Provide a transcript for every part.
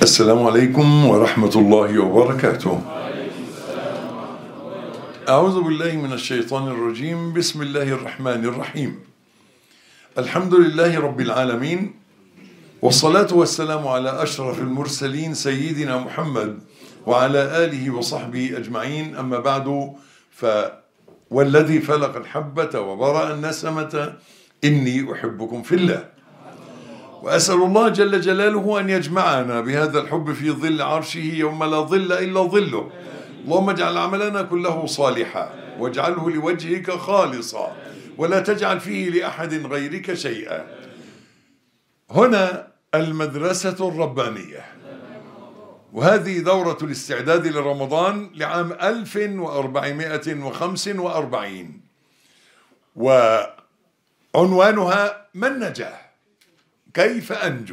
السلام عليكم ورحمة الله وبركاته. أعوذ بالله من الشيطان الرجيم. بسم الله الرحمن الرحيم. الحمد لله رب العالمين، والصلاة والسلام على أشرف المرسلين سيدنا محمد وعلى آله وصحبه أجمعين. أما بعد، والذي فلق الحبة وبرأ النسمة إني أحبكم في الله، وأسأل الله جل جلاله أن يجمعنا بهذا الحب في ظل عرشه يوم لا ظل إلا ظله. اللهم اجعل عملنا كله صالحا، واجعله لوجهك خالصا، ولا تجعل فيه لأحد غيرك شيئا. هنا المدرسة الربانية، وهذه دورة الاستعداد لرمضان لعام 1445، وعنوانها ما النجاة؟ كيف أنجو؟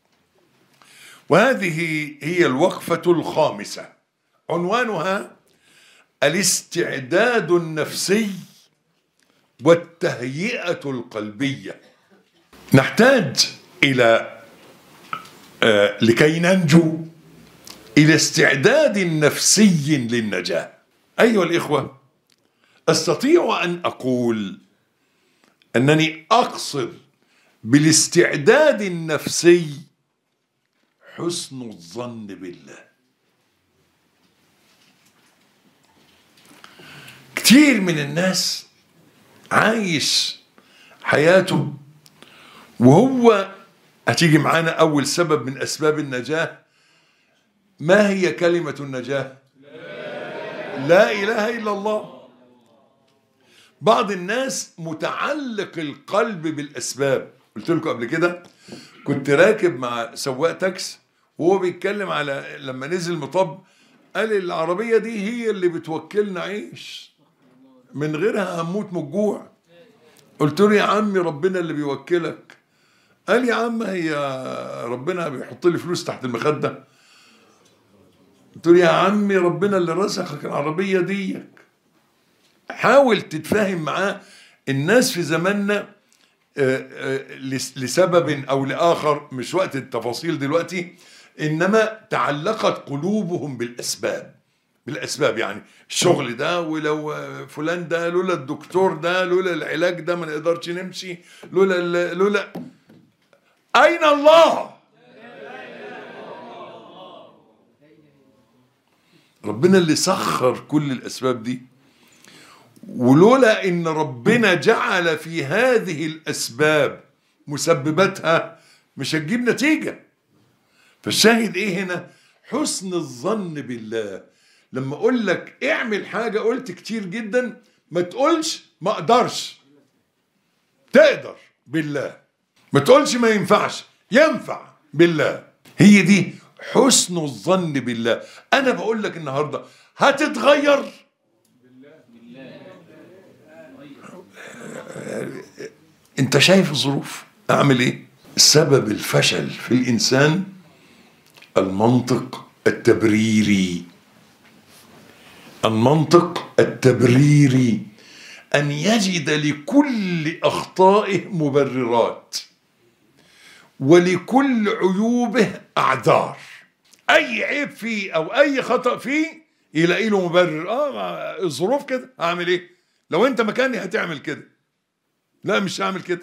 وهذه هي الوقفة الخامسة، عنوانها الاستعداد النفسي والتهيئة القلبية. نحتاج إلى لكي ننجو إلى استعداد نفسي للنجاة. أيها الإخوة، أستطيع أن أقول أنني أقصد بالاستعداد النفسي حسن الظن بالله. كتير من الناس عايش حياته وهو هتيجي معانا أول سبب من أسباب النجاة. ما هي كلمة النجاة؟ لا إله إلا الله. بعض الناس متعلق القلب بالأسباب. قلت لكم قبل كده، كنت راكب مع سواق تاكس وهو بيتكلم على لما نزل مطب، قال العربية دي هي اللي بتوكلنا عيش، من غيرها هنموت من الجوع. قلت له يا عمي ربنا اللي بيوكلك. قال يا عم هي ربنا بيحط لي فلوس تحت المخدة؟ قلت له يا عمي ربنا اللي رزقك العربية ديك. حاول تتفاهم معاه. الناس في زماننا لسبب أو لآخر، مش وقت التفاصيل دلوقتي، إنما تعلقت قلوبهم بالأسباب. يعني الشغل ده، ولو فلان ده، لولا الدكتور ده، لولا العلاج ده ما نقدرش نمشي، لولا أين الله؟ ربنا اللي سخر كل الأسباب دي، ولولا إن ربنا جعل في هذه الأسباب مسبباتها مش هتجيب نتيجة. فالشاهد إيه هنا؟ حسن الظن بالله. لما أقول لك اعمل حاجة، قلت كتير جدا ما تقولش ما أقدرش، تقدر بالله. ما تقولش ما ينفعش، ينفع بالله. هي دي حسن الظن بالله. أنا بقول لك النهاردة هتتغير، انت شايف الظروف، اعمل ايه؟ سبب الفشل في الانسان المنطق التبريري. ان يجد لكل اخطائه مبررات، ولكل عيوبه اعذار. اي عيب فيه او اي خطأ فيه يلاقي له مبرر. الظروف كده، هعمل ايه؟ لو انت مكاني هتعمل كده. لا مش هعمل كده.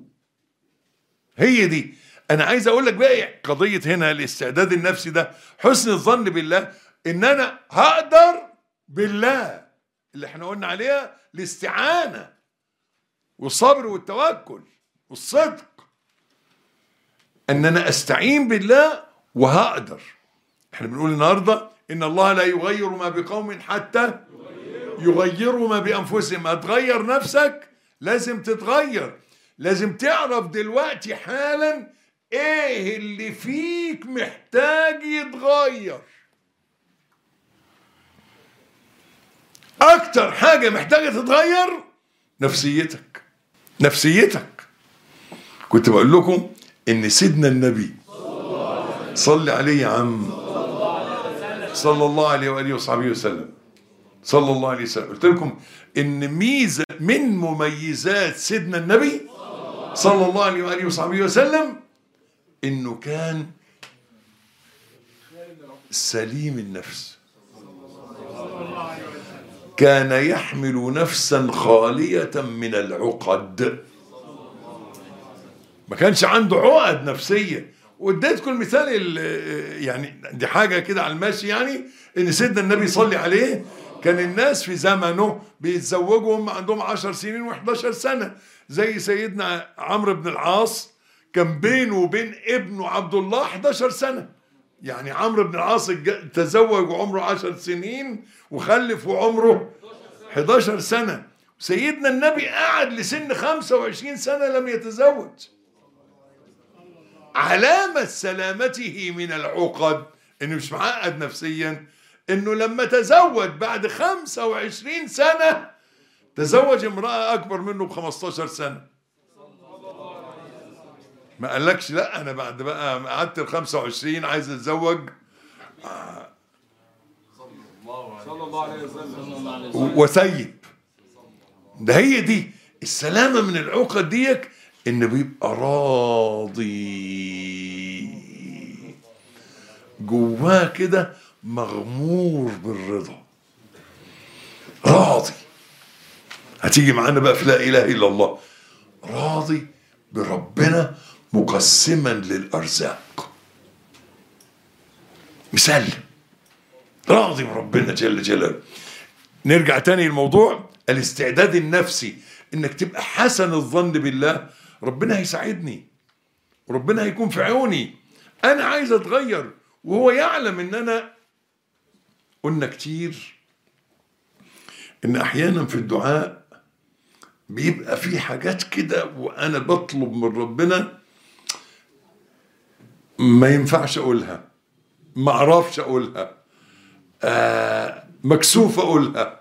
هي دي انا عايز اقول لك بقى قضية هنا الاستعداد النفسي ده، حسن الظن بالله، ان انا هقدر بالله اللي احنا قلنا عليها، الاستعانة والصبر والتوكل والصدق. ان انا استعين بالله وهقدر. احنا بنقول النهاردة ان الله لا يغير ما بقوم حتى يغيروا ما بأنفسهم. هتغير نفسك لازم تتغير. لازم تعرف دلوقتي حالا ايه اللي فيك محتاج يتغير. اكتر حاجة محتاجة تتغير نفسيتك. كنت بقول لكم ان سيدنا النبي صلى عليه يا عم، صلى الله عليه وآله وصحبه وسلم، صلى الله عليه وسلم. قلت لكم ان ميزة من مميزات سيدنا النبي صلى الله عليه وآله وصحبه وسلم انه كان سليم النفس، كان يحمل نفسا خالية من العقد، ما كانش عنده عقد نفسية. واديتكم المثال يعني دي حاجة كده على الماشي، يعني ان سيدنا النبي صلى عليه كان الناس في زمنه بيتزوجوا هم عندهم 10 سنين و11 سنة، زي سيدنا عمرو بن العاص كان بينه وبين ابنه عبد الله 11 سنة. يعني عمرو بن العاص تزوج وعمره 10 سنين وخلف وعمره 11 سنة. سيدنا النبي قعد لسن 25 سنة لم يتزوج. علامة سلامته من العقد انه مش معقد نفسيا، انه لما تزوج بعد 25 سنة تزوج امرأة اكبر منه ب15 سنة. ما قالكش لا انا بعد بقى قعدت ال 25 عايز اتزوج. صلى الله عليه وسلم وسيب. ده هي دي السلامة من العقد ديك، ان بيبقى راضي جواه كده، مغمور بالرضا، راضي. هتيجي معانا بقى في لا اله الا الله، راضي بربنا مقسما للارزاق، مسلم، راضي بربنا جل جلاله. نرجع تاني للموضوع الاستعداد النفسي، انك تبقى حسن الظن بالله. ربنا هيساعدني وربنا هيكون في عوني، انا عايز اتغير وهو يعلم ان انا. قلنا كتير ان احيانا في الدعاء بيبقى في حاجات كده وانا بطلب من ربنا ما ينفعش اقولها، ما اعرفش اقولها، مكسوف اقولها،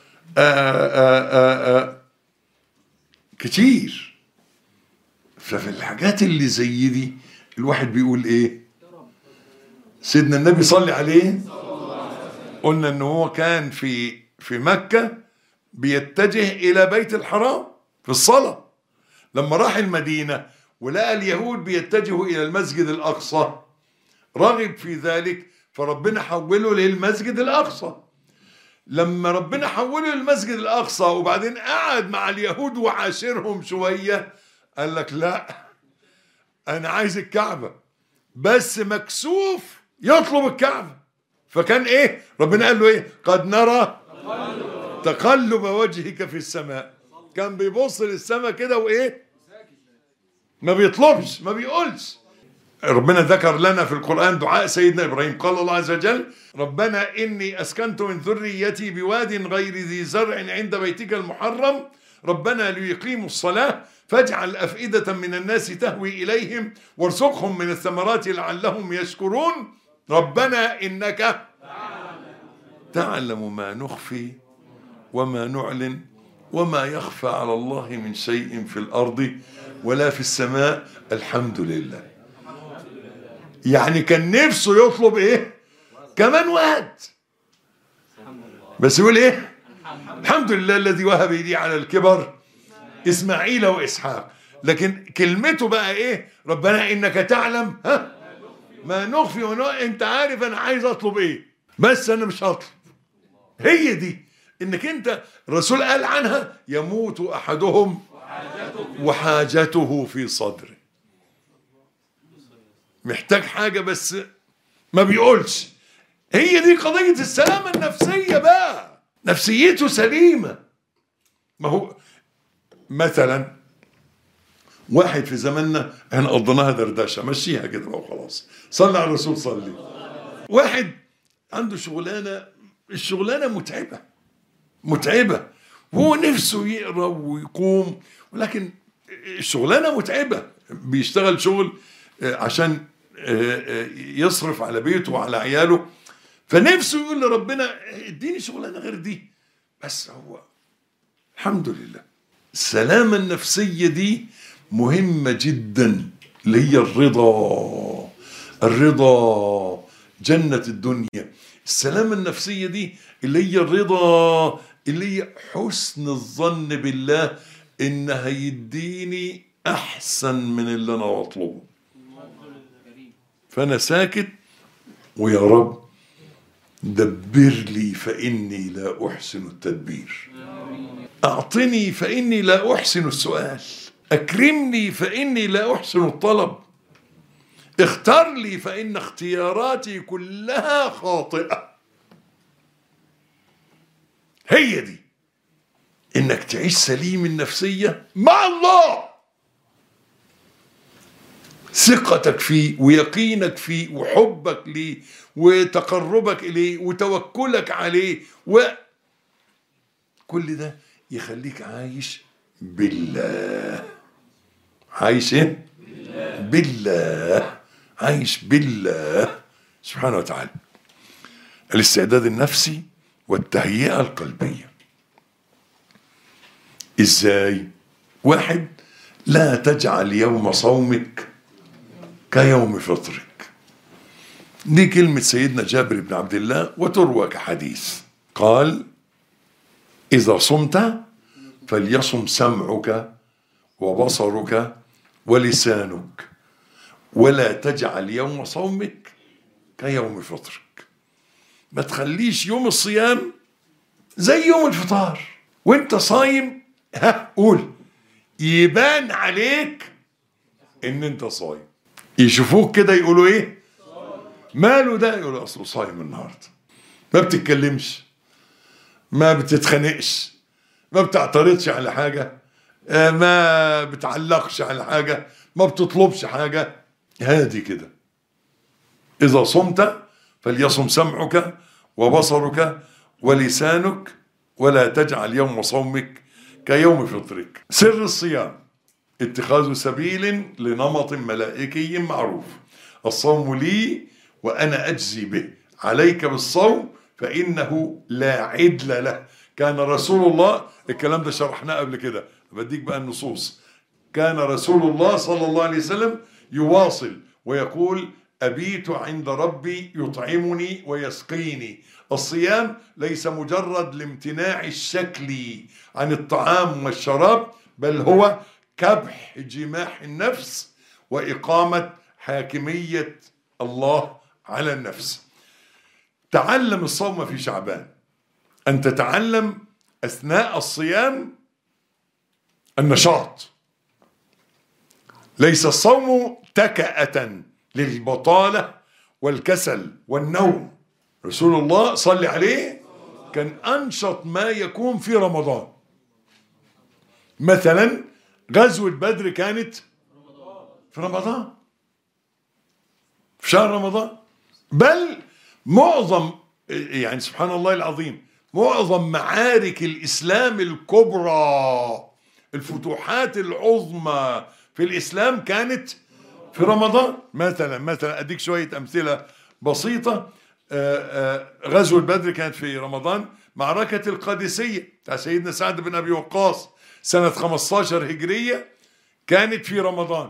كتير. ففي الحاجات اللي زي دي الواحد بيقول ايه؟ سيدنا النبي صلى عليه، قلنا ان هو كان في مكة بيتجه الى بيت الحرام في الصلاة. لما راح المدينة ولقى اليهود بيتجهوا الى المسجد الاقصى رغب في ذلك، فربنا حوله للمسجد الاقصى. لما ربنا حوله للمسجد الاقصى وبعدين قعد مع اليهود وعاشرهم شوية، قال لك لا انا عايز الكعبة، بس مكسوف يطلب الكعبة. فكان ايه ربنا قال له ايه؟ قد نرى تقلب وجهك في السماء. كان بيبص للسماء كده وايه؟ ما بيطلبش، ما بيقولش. ربنا ذكر لنا في القرآن دعاء سيدنا إبراهيم، قال الله عز وجل: ربنا إني أسكنت من ذريتي بواد غير ذي زرع عند بيتك المحرم ربنا ليقيموا الصلاة فاجعل أفئدة من الناس تهوي إليهم وارزقهم من الثمرات لعلهم يشكرون ربنا إنك تعلم ما نخفي وما نعلن وما يخفى على الله من شيء في الأرض ولا في السماء الحمد لله. يعني كان نفسه يطلب ايه؟ كمان واد، بس يقول ايه؟ الحمد لله الذي وهب لي على الكبر اسماعيل واسحاق. لكن كلمته بقى ايه؟ ربنا انك تعلم ما نخفي انت عارف انا عايز اطلب ايه، بس انا مش هطلب. هي دي انك انت الرسول قال عنها: يموت احدهم وحاجته في صدره. محتاج حاجة بس ما بيقولش. هي دي قضية السلامة النفسية بقى، نفسيته سليمة. ما هو مثلا واحد في زماننا احنا قضيناها دردشة، مشيها كده بقى وخلاص، صلى على الرسول صلي. واحد عنده شغلانة، الشغلانة متعبة وهو نفسه يقرأ ويقوم، ولكن الشغلانة متعبة، بيشتغل شغل عشان يصرف على بيته وعلى عياله، فنفسه يقول لربنا اديني شغلانه غير دي، بس هو الحمد لله. السلامه النفسيه دي مهمه جدا، اللي هي الرضا جنه الدنيا. السلامه النفسيه دي اللي هي الرضا، اللي هي حسن الظن بالله ان هيديني احسن من اللي انا بطلبه، فأنا ساكت ويا رب دبر لي فإني لا أحسن التدبير، أعطني فإني لا أحسن السؤال، أكرمني فإني لا أحسن الطلب، اختر لي فإن اختياراتي كلها خاطئة. هي دي إنك تعيش سليم النفسية مع الله، ثقتك فيه ويقينك فيه وحبك ليه وتقربك إليه وتوكلك عليه، وكل ده يخليك عايش بالله. عايش ايه؟ بالله. عايش بالله سبحانه وتعالى. الاستعداد النفسي والتهيئة القلبية. ازاي؟ واحد، لا تجعل يوم صومك كيوم فطرك. دي كلمة سيدنا جابر بن عبد الله وتروى كحديث. قال: إذا صمت فليصم سمعك وبصرك ولسانك، ولا تجعل يوم صومك كيوم فطرك. ما تخليش يوم الصيام زي يوم الفطار. وانت صايم قول يبان عليك ان انت صايم. يشوفوك كده يقولوا ايه؟ ماله ده؟ يقولوا اصله صايم النهارده. ما بتتكلمش، ما بتتخانقش، ما بتعترضش على حاجة، ما بتعلقش على حاجة، ما بتطلبش حاجة. هادي كده. إذا صمت فليصم سمعك وبصرك ولسانك، ولا تجعل يوم صومك كيوم فطرك. سر الصيام اتخاذ سبيل لنمط ملائكي معروف. الصوم لي وأنا أجزي به، عليك بالصوم فإنه لا عدل له. كان رسول الله، الكلام ده شرحناه قبل كده، بديك بقى النصوص. كان رسول الله صلى الله عليه وسلم يواصل ويقول: أبيت عند ربي يطعمني ويسقيني. الصيام ليس مجرد الامتناع الشكلي عن الطعام والشراب، بل هو كبح جماح النفس وإقامة حاكمية الله على النفس. تعلم الصوم في شعبان، أن تتعلم أثناء الصيام النشاط. ليس الصوم تكأة للبطالة والكسل والنوم. رسول الله صلى عليه كان أنشط ما يكون في رمضان. مثلا غزوة بدر كانت في رمضان، في شهر رمضان. بل معظم، يعني سبحان الله العظيم، معظم معارك الإسلام الكبرى، الفتوحات العظمى في الإسلام كانت في رمضان. مثلا أديك شوية أمثلة بسيطة. غزوة بدر كانت في رمضان. معركة القادسية بتاع سيدنا سعد بن أبي وقاص سنة 15 هجرية كانت في رمضان.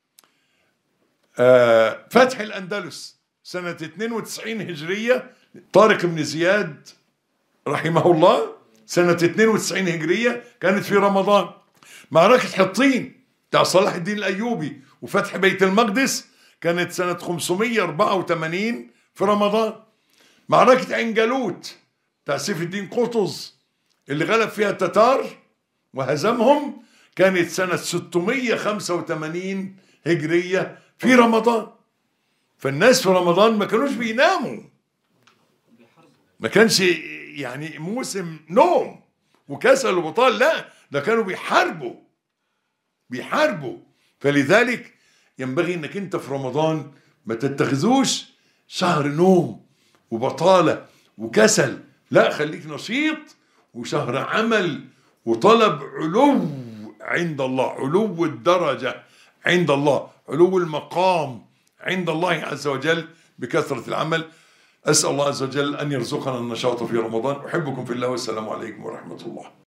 فتح الأندلس سنة 92 هجرية، طارق بن زياد رحمه الله سنة 92 هجرية كانت في رمضان. معركة حطين بتاع صلاح الدين الأيوبي وفتح بيت المقدس كانت سنة 584 في رمضان. معركة عين جالوت بتاع سيف الدين قطز اللي غلب فيها التتار وهزمهم كانت سنة 685 هجرية في رمضان. فالناس في رمضان ما كانوش بيناموا، ما كانش يعني موسم نوم وكسل وبطال، لا، ده كانوا بيحاربوا. فلذلك ينبغي انك انت في رمضان ما تتخذوش شهر نوم وبطالة وكسل، لا، خليك نشيط، وشهر عمل وطلب علو عند الله، علو الدرجة عند الله، علو المقام عند الله عز وجل بكثرة العمل. أسأل الله عز وجل أن يرزقنا النشاط في رمضان. أحبكم في الله والسلام عليكم ورحمة الله.